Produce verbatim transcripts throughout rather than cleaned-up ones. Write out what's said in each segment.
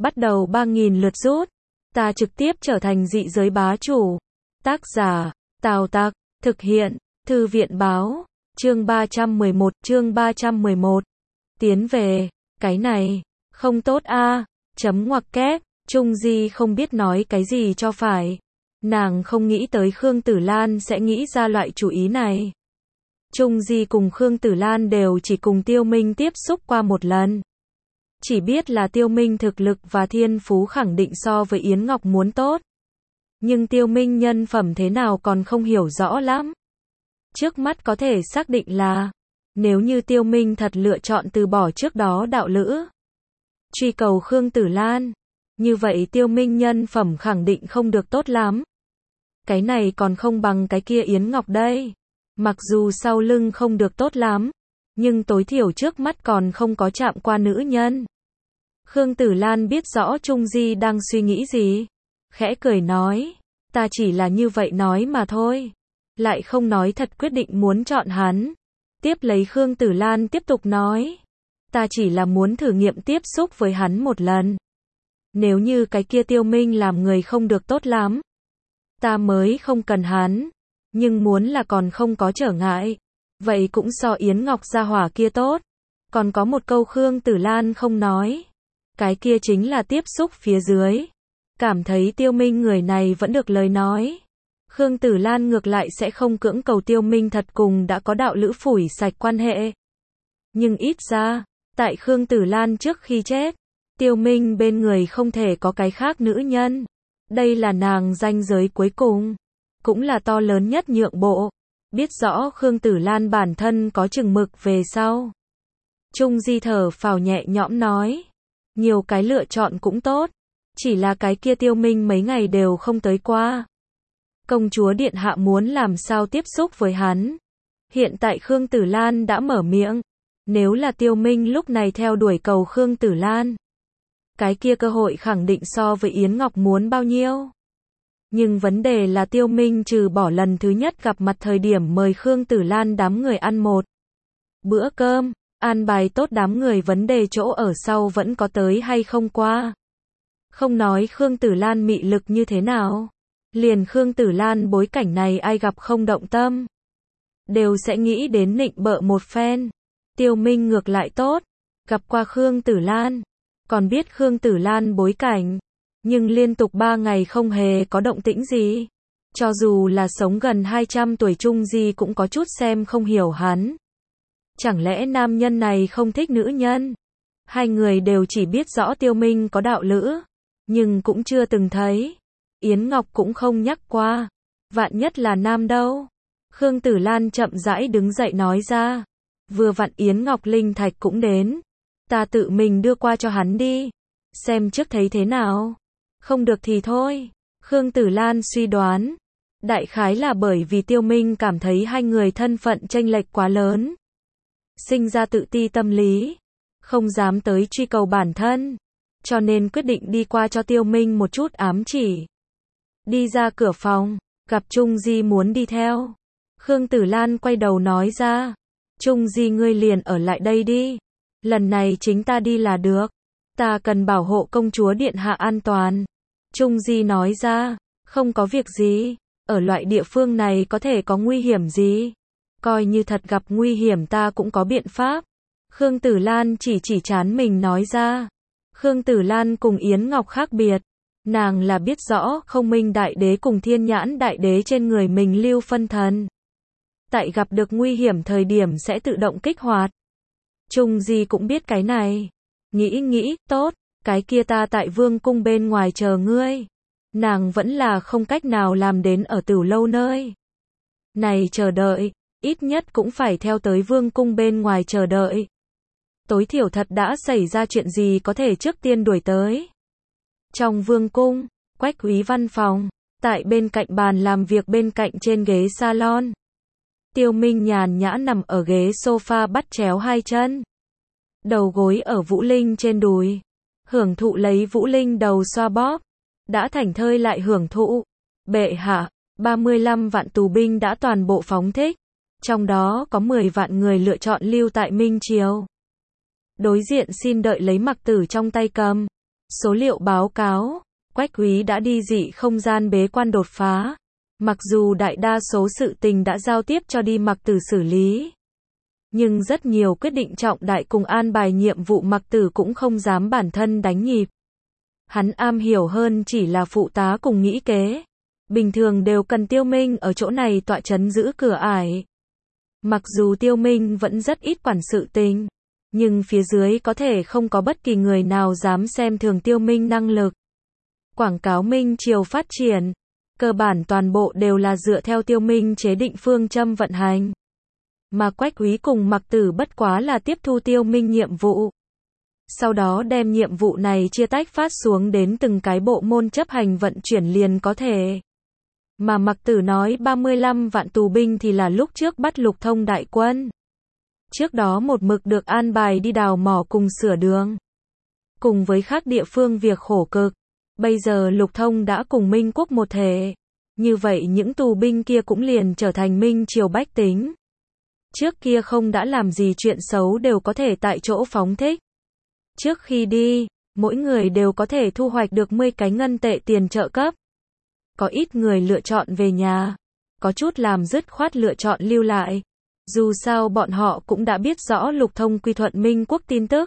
bắt đầu ba nghìn lượt rút. Ta trực tiếp trở thành dị giới bá chủ. Tác giả, Tào Tặc, thực hiện, Thư viện báo, chương ba trăm mười một, chương ba trăm mười một. Tiến về, cái này, không tốt a, chấm ngoặc kép, Trung Di không biết nói cái gì cho phải. Nàng không nghĩ tới Khương Tử Lan sẽ nghĩ ra loại chủ ý này. Trung Di cùng Khương Tử Lan đều chỉ cùng Tiêu Minh tiếp xúc qua một lần. Chỉ biết là Tiêu Minh thực lực và thiên phú khẳng định so với Yến Ngọc muốn tốt. Nhưng Tiêu Minh nhân phẩm thế nào còn không hiểu rõ lắm. Trước mắt có thể xác định là, nếu như Tiêu Minh thật lựa chọn từ bỏ trước đó đạo lữ, truy cầu Khương Tử Lan, như vậy Tiêu Minh nhân phẩm khẳng định không được tốt lắm. Cái này còn không bằng cái kia Yến Ngọc đây. Mặc dù sau lưng không được tốt lắm, nhưng tối thiểu trước mắt còn không có chạm qua nữ nhân. Khương Tử Lan biết rõ Trung Di đang suy nghĩ gì. Khẽ cười nói, ta chỉ là như vậy nói mà thôi. Lại không nói thật quyết định muốn chọn hắn. Tiếp lấy Khương Tử Lan tiếp tục nói, ta chỉ là muốn thử nghiệm tiếp xúc với hắn một lần. Nếu như cái kia Tiêu Minh làm người không được tốt lắm, ta mới không cần hắn. Nhưng muốn là còn không có trở ngại, vậy cũng so Yến Ngọc gia hỏa kia tốt. Còn có một câu Khương Tử Lan không nói, cái kia chính là tiếp xúc phía dưới. Cảm thấy Tiêu Minh người này vẫn được lời nói. Khương Tử Lan ngược lại sẽ không cưỡng cầu Tiêu Minh thật cùng đã có đạo lữ phủi sạch quan hệ. Nhưng ít ra, tại Khương Tử Lan trước khi chết, Tiêu Minh bên người không thể có cái khác nữ nhân. Đây là nàng ranh giới cuối cùng, cũng là to lớn nhất nhượng bộ. Biết rõ Khương Tử Lan bản thân có chừng mực về sau, Trung Di thở phào nhẹ nhõm nói, nhiều cái lựa chọn cũng tốt, chỉ là cái kia Tiêu Minh mấy ngày đều không tới qua. Công chúa điện hạ muốn làm sao tiếp xúc với hắn. Hiện tại Khương Tử Lan đã mở miệng, nếu là Tiêu Minh lúc này theo đuổi cầu Khương Tử Lan, cái kia cơ hội khẳng định so với Yến Ngọc muốn bao nhiêu. Nhưng vấn đề là Tiêu Minh trừ bỏ lần thứ nhất gặp mặt thời điểm mời Khương Tử Lan đám người ăn một bữa cơm, an bài tốt đám người, vấn đề chỗ ở sau vẫn có tới hay không qua. Không nói Khương Tử Lan mị lực như thế nào, liền Khương Tử Lan bối cảnh này ai gặp không động tâm, đều sẽ nghĩ đến nịnh bợ một phen. Tiêu Minh ngược lại tốt, gặp qua Khương Tử Lan, còn biết Khương Tử Lan bối cảnh, nhưng liên tục ba ngày không hề có động tĩnh gì. Cho dù là sống gần hai trăm tuổi Trung Di cũng có chút xem không hiểu hắn. Chẳng lẽ nam nhân này không thích nữ nhân? Hai người đều chỉ biết rõ Tiêu Minh có đạo lữ, nhưng cũng chưa từng thấy. Yến Ngọc cũng không nhắc qua. Vạn nhất là nam đâu? Khương Tử Lan chậm rãi đứng dậy nói ra. Vừa vặn Yến Ngọc linh thạch cũng đến. Ta tự mình đưa qua cho hắn đi. Xem trước thấy thế nào. Không được thì thôi. Khương Tử Lan suy đoán. Đại khái là bởi vì Tiêu Minh cảm thấy hai người thân phận chênh lệch quá lớn. Sinh ra tự ti tâm lý. Không dám tới truy cầu bản thân. Cho nên quyết định đi qua cho Tiêu Minh một chút ám chỉ. Đi ra cửa phòng, gặp Trung Di muốn đi theo. Khương Tử Lan quay đầu nói ra. Trung Di ngươi liền ở lại đây đi. Lần này chính ta đi là được. Ta cần bảo hộ công chúa điện hạ an toàn. Trung Di nói ra. Không có việc gì. Ở loại địa phương này có thể có nguy hiểm gì. Coi như thật gặp nguy hiểm ta cũng có biện pháp. Khương Tử Lan chỉ chỉ trán mình nói ra. Khương Tử Lan cùng Yến Ngọc khác biệt. Nàng là biết rõ Không Minh Đại Đế cùng Thiên Nhãn Đại Đế trên người mình lưu phân thần. Tại gặp được nguy hiểm thời điểm sẽ tự động kích hoạt. Trung Di cũng biết cái này. Nghĩ nghĩ, tốt, cái kia ta tại vương cung bên ngoài chờ ngươi. Nàng vẫn là không cách nào làm đến ở Tửu Lâu nơi này chờ đợi, ít nhất cũng phải theo tới vương cung bên ngoài chờ đợi. Tối thiểu thật đã xảy ra chuyện gì có thể trước tiên đuổi tới. Trong vương cung, Quách úy văn phòng, tại bên cạnh bàn làm việc bên cạnh trên ghế salon. Tiêu Minh nhàn nhã nằm ở ghế sofa bắt chéo hai chân. Đầu gối ở Vũ Linh trên đùi. Hưởng thụ lấy Vũ Linh đầu xoa bóp. Đã thảnh thơi lại hưởng thụ. Bệ hạ, ba mươi lăm vạn tù binh đã toàn bộ phóng thích. Trong đó có mười vạn người lựa chọn lưu tại Minh Triều. Đối diện xin đợi lấy mặc tử trong tay cầm. Số liệu báo cáo, Quách Quý đã đi dị không gian bế quan đột phá. Mặc dù đại đa số sự tình đã giao tiếp cho đi Mặc Tử xử lý, nhưng rất nhiều quyết định trọng đại cùng an bài nhiệm vụ Mặc Tử cũng không dám bản thân đánh nhịp. Hắn am hiểu hơn chỉ là phụ tá cùng nghĩ kế. Bình thường đều cần Tiêu Minh ở chỗ này tọa chấn giữ cửa ải. Mặc dù Tiêu Minh vẫn rất ít quản sự tình, nhưng phía dưới có thể không có bất kỳ người nào dám xem thường Tiêu Minh năng lực. Quảng cáo Minh Triều phát triển, cơ bản toàn bộ đều là dựa theo Tiêu Minh chế định phương châm vận hành. Mà Quách Quý cùng Mặc Tử bất quá là tiếp thu Tiêu Minh nhiệm vụ. Sau đó đem nhiệm vụ này chia tách phát xuống đến từng cái bộ môn chấp hành vận chuyển liền có thể. Mà Mặc Tử nói ba mươi lăm vạn tù binh thì là lúc trước bắt Lục Thông đại quân. Trước đó một mực được an bài đi đào mỏ cùng sửa đường. Cùng với khác địa phương việc khổ cực. Bây giờ Lục Thông đã cùng Minh Quốc một thể. Như vậy những tù binh kia cũng liền trở thành Minh Triều bách tính. Trước kia không đã làm gì chuyện xấu đều có thể tại chỗ phóng thích. Trước khi đi, mỗi người đều có thể thu hoạch được mười cái ngân tệ tiền trợ cấp. Có ít người lựa chọn về nhà, có chút làm dứt khoát lựa chọn lưu lại. Dù sao bọn họ cũng đã biết rõ Lục Thông quy thuận Minh Quốc tin tức.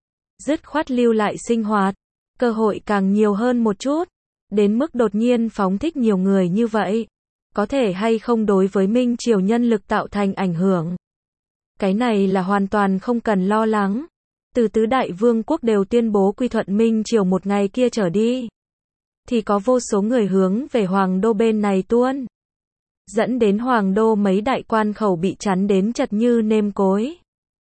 Dứt khoát lưu lại sinh hoạt, cơ hội càng nhiều hơn một chút. Đến mức đột nhiên phóng thích nhiều người như vậy, có thể hay không đối với Minh Triều nhân lực tạo thành ảnh hưởng. Cái này là hoàn toàn không cần lo lắng. Từ tứ đại vương quốc đều tuyên bố quy thuận Minh Triều một ngày kia trở đi, thì có vô số người hướng về Hoàng Đô bên này tuôn. Dẫn đến Hoàng Đô mấy đại quan khẩu bị chắn đến chật như nêm cối.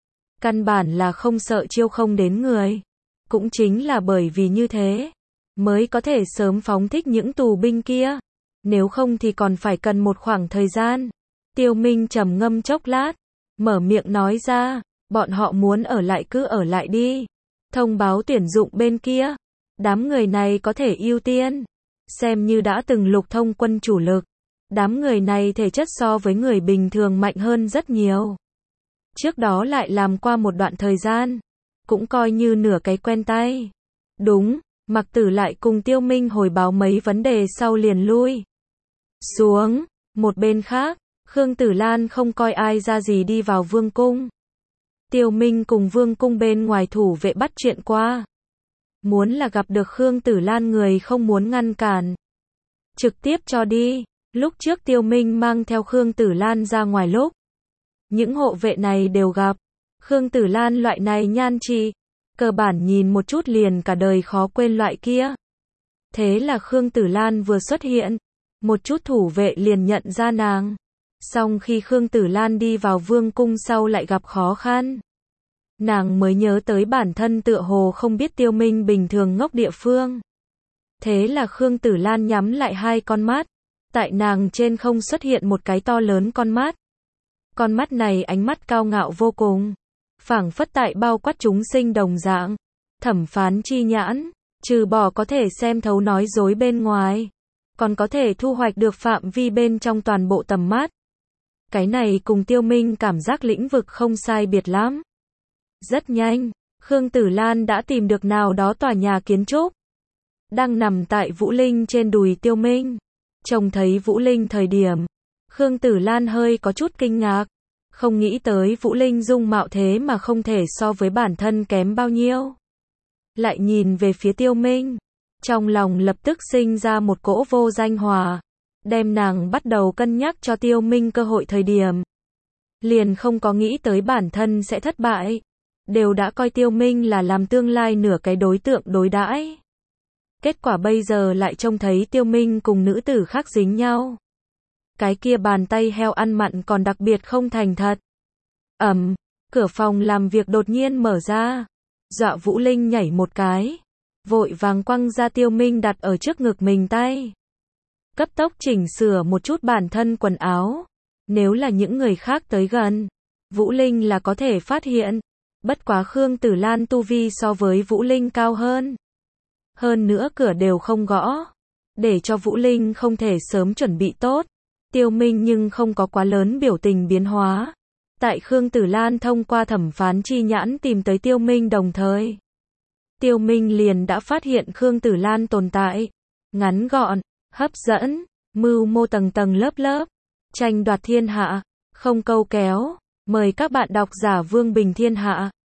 Căn bản là không sợ chiêu không đến người. Cũng chính là bởi vì như thế, mới có thể sớm phóng thích những tù binh kia. Nếu không thì còn phải cần một khoảng thời gian. Tiêu Minh trầm ngâm chốc lát, mở miệng nói ra, bọn họ muốn ở lại cứ ở lại đi. Thông báo tuyển dụng bên kia, đám người này có thể ưu tiên. Xem như đã từng Lục Thông quân chủ lực. Đám người này thể chất so với người bình thường mạnh hơn rất nhiều. Trước đó lại làm qua một đoạn thời gian, cũng coi như nửa cái quen tay. Đúng, Mặc Tử lại cùng Tiêu Minh hồi báo mấy vấn đề sau liền lui xuống. Một bên khác, Khương Tử Lan không coi ai ra gì đi vào vương cung. Tiêu Minh cùng vương cung bên ngoài thủ vệ bắt chuyện qua. Muốn là gặp được Khương Tử Lan người không muốn ngăn cản, trực tiếp cho đi. Lúc trước Tiêu Minh mang theo Khương Tử Lan ra ngoài lúc, những hộ vệ này đều gặp. Khương Tử Lan loại này nhan trị, cơ bản nhìn một chút liền cả đời khó quên loại kia. Thế là Khương Tử Lan vừa xuất hiện, một chút thủ vệ liền nhận ra nàng. Song khi Khương Tử Lan đi vào vương cung sau lại gặp khó khăn, nàng mới nhớ tới bản thân tựa hồ không biết Tiêu Minh bình thường ngốc địa phương. Thế là Khương Tử Lan nhắm lại hai con mắt, tại nàng trên không xuất hiện một cái to lớn con mắt. Con mắt này ánh mắt cao ngạo vô cùng, phảng phất tại bao quát chúng sinh đồng dạng. Thẩm phán chi nhãn, trừ bỏ có thể xem thấu nói dối bên ngoài, còn có thể thu hoạch được phạm vi bên trong toàn bộ tầm mắt. Cái này cùng Tiêu Minh cảm giác lĩnh vực không sai biệt lắm. Rất nhanh, Khương Tử Lan đã tìm được nào đó tòa nhà kiến trúc, đang nằm tại Vũ Linh trên đùi Tiêu Minh. Trông thấy Vũ Linh thời điểm, Khương Tử Lan hơi có chút kinh ngạc, không nghĩ tới Vũ Linh dung mạo thế mà không thể so với bản thân kém bao nhiêu. Lại nhìn về phía Tiêu Minh, trong lòng lập tức sinh ra một cỗ vô danh hòa, đem nàng bắt đầu cân nhắc cho Tiêu Minh cơ hội thời điểm. Liền không có nghĩ tới bản thân sẽ thất bại, đều đã coi Tiêu Minh là làm tương lai nửa cái đối tượng đối đãi. Kết quả bây giờ lại trông thấy Tiêu Minh cùng nữ tử khác dính nhau. Cái kia bàn tay heo ăn mặn còn đặc biệt không thành thật. Ầm, cửa phòng làm việc đột nhiên mở ra, dọa Vũ Linh nhảy một cái, vội vàng quăng ra Tiêu Minh đặt ở trước ngực mình tay. Cấp tốc chỉnh sửa một chút bản thân quần áo. Nếu là những người khác tới gần, Vũ Linh là có thể phát hiện. Bất quá Khương Tử Lan tu vi so với Vũ Linh cao hơn. Hơn nữa cửa đều không gõ, để cho Vũ Linh không thể sớm chuẩn bị tốt. Tiêu Minh nhưng không có quá lớn biểu tình biến hóa. Tại Khương Tử Lan thông qua thẩm phán chi nhãn tìm tới Tiêu Minh đồng thời, Tiêu Minh liền đã phát hiện Khương Tử Lan tồn tại. Ngắn gọn, hấp dẫn, mưu mô tầng tầng lớp lớp, tranh đoạt thiên hạ, không câu kéo. Mời các bạn đọc giả Vương Bình Thiên Hạ.